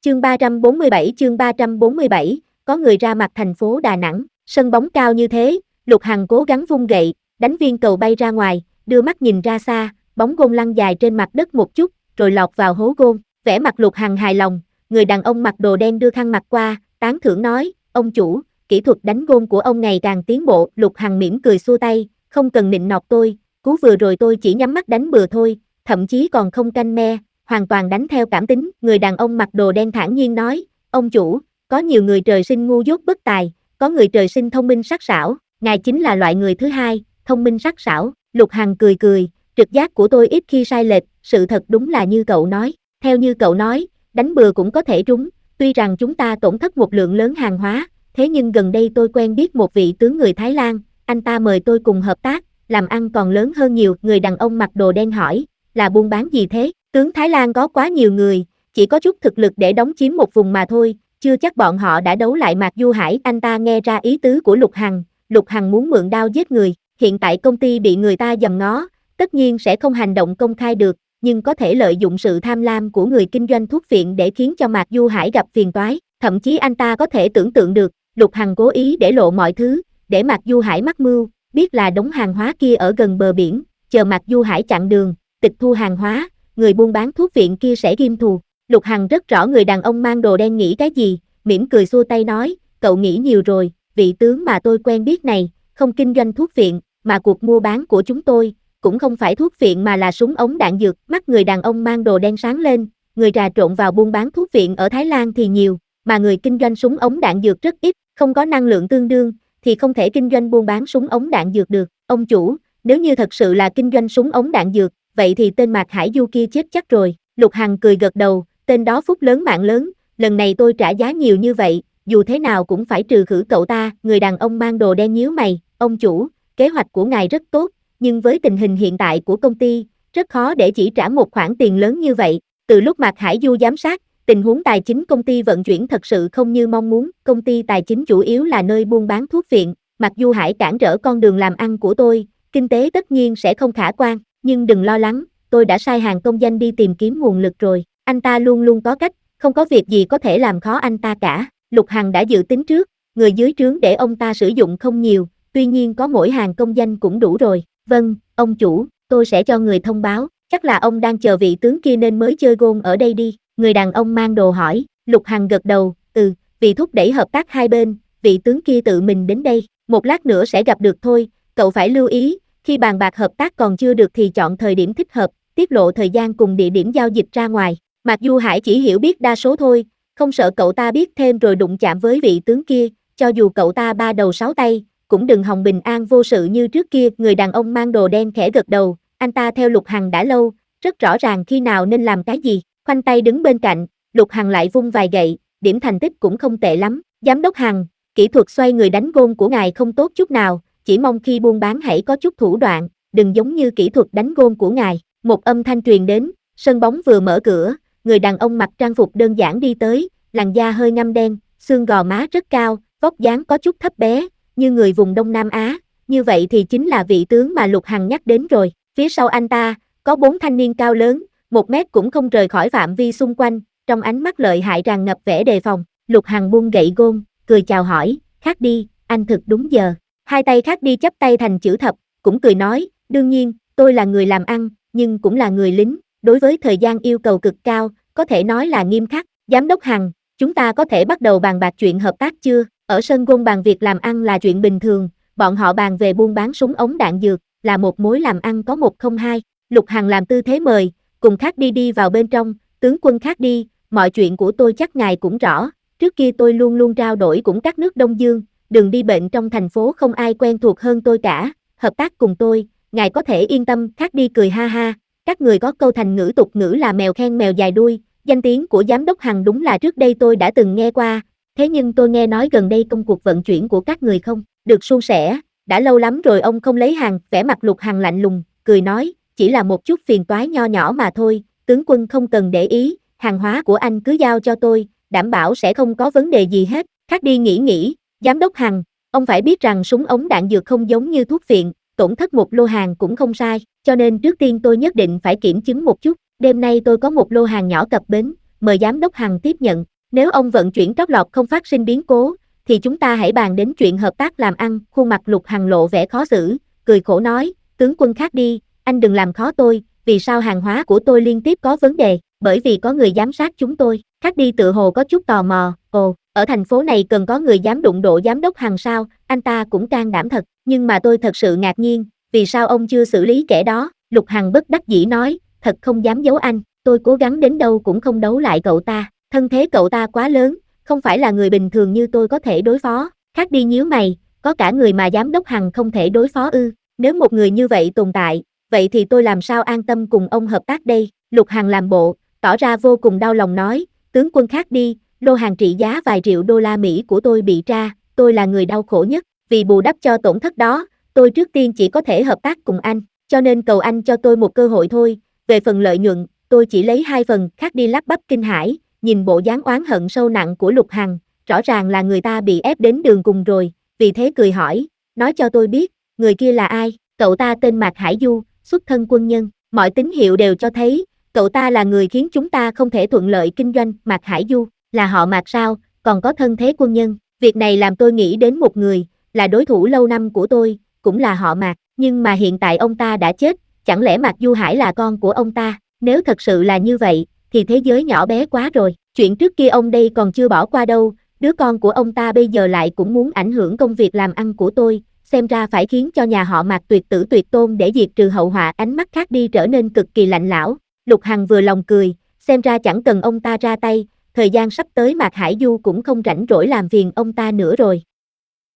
chương 347, có người ra mặt thành phố Đà Nẵng, sân bóng cao như thế, Lục Hằng cố gắng vung gậy, đánh viên cầu bay ra ngoài, đưa mắt nhìn ra xa, bóng gôn lăn dài trên mặt đất một chút, rồi lọt vào hố gôn, vẻ mặt Lục Hằng hài lòng, người đàn ông mặc đồ đen đưa khăn mặt qua, tán thưởng nói, ông chủ, kỹ thuật đánh gôn của ông ngày càng tiến bộ, Lục Hằng mỉm cười xua tay, không cần nịnh nọt tôi, cú vừa rồi tôi chỉ nhắm mắt đánh bừa thôi, thậm chí còn không canh me, hoàn toàn đánh theo cảm tính, người đàn ông mặc đồ đen thản nhiên nói, ông chủ, có nhiều người trời sinh ngu dốt bất tài, có người trời sinh thông minh sắc sảo, ngài chính là loại người thứ hai, thông minh sắc sảo, Lục Hằng cười cười, trực giác của tôi ít khi sai lệch, sự thật đúng là như cậu nói, theo như cậu nói, đánh bừa cũng có thể trúng, tuy rằng chúng ta tổn thất một lượng lớn hàng hóa, thế nhưng gần đây tôi quen biết một vị tướng người Thái Lan, anh ta mời tôi cùng hợp tác, làm ăn còn lớn hơn nhiều, người đàn ông mặc đồ đen hỏi, là buôn bán gì thế, tướng Thái Lan có quá nhiều người, chỉ có chút thực lực để đóng chiếm một vùng mà thôi, chưa chắc bọn họ đã đấu lại Mạc Du Hải, anh ta nghe ra ý tứ của Lục Hằng muốn mượn đao giết người, hiện tại công ty bị người ta giằng ngó, tất nhiên sẽ không hành động công khai được, nhưng có thể lợi dụng sự tham lam của người kinh doanh thuốc phiện để khiến cho Mạc Du Hải gặp phiền toái, thậm chí anh ta có thể tưởng tượng được, Lục Hằng cố ý để lộ mọi thứ, để Mạc Du Hải mắc mưu, biết là đống hàng hóa kia ở gần bờ biển, chờ Mạc Du Hải chặn đường, tịch thu hàng hóa, người buôn bán thuốc viện kia sẽ ghim thù. Lục Hằng rất rõ người đàn ông mang đồ đen nghĩ cái gì, mỉm cười xua tay nói, cậu nghĩ nhiều rồi, vị tướng mà tôi quen biết này, không kinh doanh thuốc viện, mà cuộc mua bán của chúng tôi, cũng không phải thuốc viện mà là súng ống đạn dược, mắt người đàn ông mang đồ đen sáng lên, người trà trộn vào buôn bán thuốc viện ở Thái Lan thì nhiều, mà người kinh doanh súng ống đạn dược rất ít, không có năng lượng tương đương, thì không thể kinh doanh buôn bán súng ống đạn dược được, ông chủ, nếu như thật sự là kinh doanh súng ống đạn dược, vậy thì tên Mạc Hải Du kia chết chắc rồi, Lục Hằng cười gật đầu, tên đó phúc lớn mạng lớn, lần này tôi trả giá nhiều như vậy, dù thế nào cũng phải trừ khử cậu ta, người đàn ông mang đồ đen nhíu mày, ông chủ, kế hoạch của ngài rất tốt, nhưng với tình hình hiện tại của công ty, rất khó để chỉ trả một khoản tiền lớn như vậy, từ lúc Mạc Hải Du giám sát, tình huống tài chính công ty vận chuyển thật sự không như mong muốn, công ty tài chính chủ yếu là nơi buôn bán thuốc viện, Mạc Du Hải cản trở con đường làm ăn của tôi, kinh tế tất nhiên sẽ không khả quan, nhưng đừng lo lắng, tôi đã sai hàng công danh đi tìm kiếm nguồn lực rồi, anh ta luôn luôn có cách, không có việc gì có thể làm khó anh ta cả, Lục Hằng đã dự tính trước, người dưới trướng để ông ta sử dụng không nhiều, tuy nhiên có mỗi hàng công danh cũng đủ rồi, vâng, ông chủ, tôi sẽ cho người thông báo, chắc là ông đang chờ vị tướng kia nên mới chơi gôn ở đây đi, người đàn ông mang đồ hỏi, Lục Hằng gật đầu, vì thúc đẩy hợp tác hai bên, vị tướng kia tự mình đến đây, một lát nữa sẽ gặp được thôi, cậu phải lưu ý, khi bàn bạc hợp tác còn chưa được thì chọn thời điểm thích hợp, tiết lộ thời gian cùng địa điểm giao dịch ra ngoài, Mạc Du Hải chỉ hiểu biết đa số thôi, không sợ cậu ta biết thêm rồi đụng chạm với vị tướng kia, cho dù cậu ta ba đầu sáu tay, cũng đừng hòng bình an vô sự như trước kia, người đàn ông mang đồ đen khẽ gật đầu, anh ta theo Lục Hằng đã lâu, rất rõ ràng khi nào nên làm cái gì, khoanh tay đứng bên cạnh, Lục Hằng lại vung vài gậy, điểm thành tích cũng không tệ lắm, giám đốc Hằng, kỹ thuật xoay người đánh gôn của ngài không tốt chút nào, chỉ mong khi buôn bán hãy có chút thủ đoạn, đừng giống như kỹ thuật đánh gôn của ngài, một âm thanh truyền đến, sân bóng vừa mở cửa, người đàn ông mặc trang phục đơn giản đi tới, làn da hơi ngăm đen, xương gò má rất cao, vóc dáng có chút thấp bé, như người vùng Đông Nam Á, như vậy thì chính là vị tướng mà Lục Hằng nhắc đến rồi, phía sau anh ta, có 4 thanh niên cao lớn, 1 mét cũng không rời khỏi phạm vi xung quanh, trong ánh mắt lợi hại tràn ngập vẻ đề phòng, Lục Hằng buông gậy gôn, cười chào hỏi, khác đi, anh thực đúng giờ, hai tay khác đi chắp tay thành chữ thập, cũng cười nói, đương nhiên, tôi là người làm ăn, nhưng cũng là người lính, đối với thời gian yêu cầu cực cao, có thể nói là nghiêm khắc, giám đốc Hằng, chúng ta có thể bắt đầu bàn bạc chuyện hợp tác chưa, ở sân gôn bàn việc làm ăn là chuyện bình thường, bọn họ bàn về buôn bán súng ống đạn dược, là một mối làm ăn có một không hai, Lục Hằng làm tư thế mời, cùng khác đi vào bên trong, tướng quân khác đi, mọi chuyện của tôi chắc ngài cũng rõ, trước kia tôi luôn luôn trao đổi cũng các nước Đông Dương, đường đi bệnh trong thành phố không ai quen thuộc hơn tôi cả, hợp tác cùng tôi, ngài có thể yên tâm, khác đi cười ha ha, các người có câu thành ngữ tục ngữ là mèo khen mèo dài đuôi, danh tiếng của giám đốc Hằng đúng là trước đây tôi đã từng nghe qua, thế nhưng tôi nghe nói gần đây công cuộc vận chuyển của các người không được suôn sẻ, đã lâu lắm rồi ông không lấy hàng, vẻ mặt Lục Hằng lạnh lùng, cười nói, chỉ là một chút phiền toái nho nhỏ mà thôi, tướng quân không cần để ý, hàng hóa của anh cứ giao cho tôi, đảm bảo sẽ không có vấn đề gì hết, khác đi nghĩ, giám đốc Hằng, ông phải biết rằng súng ống đạn dược không giống như thuốc phiện, tổn thất một lô hàng cũng không sai, cho nên trước tiên tôi nhất định phải kiểm chứng một chút, đêm nay tôi có một lô hàng nhỏ cập bến, mời giám đốc Hằng tiếp nhận, Nếu ông vận chuyển trót lọt không phát sinh biến cố, thì chúng ta hãy bàn đến chuyện hợp tác làm ăn. Khuôn mặt Lục Hằng lộ vẻ khó xử, cười khổ nói, tướng quân khác đi, anh đừng làm khó tôi, vì sao hàng hóa của tôi liên tiếp có vấn đề, bởi vì có người giám sát chúng tôi. Khác đi tự hồ có chút tò mò, ồ, ở thành phố này cần có người dám đụng độ giám đốc Hằng sao, anh ta cũng can đảm thật, nhưng mà tôi thật sự ngạc nhiên, vì sao ông chưa xử lý kẻ đó. Lục Hằng bất đắc dĩ nói, thật không dám giấu anh, tôi cố gắng đến đâu cũng không đấu lại cậu ta, thân thế cậu ta quá lớn, không phải là người bình thường như tôi có thể đối phó. Khác đi nhíu mày, có cả người mà giám đốc Hằng không thể đối phó ư? Nếu một người như vậy tồn tại, vậy thì tôi làm sao an tâm cùng ông hợp tác đây? Lục Hằng làm bộ, tỏ ra vô cùng đau lòng nói, tướng quân khác đi, lô hàng trị giá vài triệu đô la Mỹ của tôi bị tra, tôi là người đau khổ nhất, vì bù đắp cho tổn thất đó, tôi trước tiên chỉ có thể hợp tác cùng anh, cho nên cầu anh cho tôi một cơ hội thôi, về phần lợi nhuận, tôi chỉ lấy 2 phần. Khác đi lắp bắp kinh hãi, nhìn bộ dáng oán hận sâu nặng của Lục Hằng, rõ ràng là người ta bị ép đến đường cùng rồi, vì thế cười hỏi, nói cho tôi biết, người kia là ai? Cậu ta tên Mạc Hải Du, xuất thân quân nhân, mọi tín hiệu đều cho thấy, cậu ta là người khiến chúng ta không thể thuận lợi kinh doanh. Mạc Hải Du, là họ Mạc sao, còn có thân thế quân nhân, việc này làm tôi nghĩ đến một người, là đối thủ lâu năm của tôi, cũng là họ Mạc, nhưng mà hiện tại ông ta đã chết, chẳng lẽ Mạc Du Hải là con của ông ta? Nếu thật sự là như vậy, thì thế giới nhỏ bé quá rồi, chuyện trước kia ông đây còn chưa bỏ qua đâu, đứa con của ông ta bây giờ lại cũng muốn ảnh hưởng công việc làm ăn của tôi, xem ra phải khiến cho nhà họ Mạc tuyệt tử tuyệt tôn để diệt trừ hậu họa. Ánh mắt Khác đi trở nên cực kỳ lạnh lão, Lục Hằng vừa lòng cười, xem ra chẳng cần ông ta ra tay, thời gian sắp tới Mạc Hải Du cũng không rảnh rỗi làm phiền ông ta nữa rồi.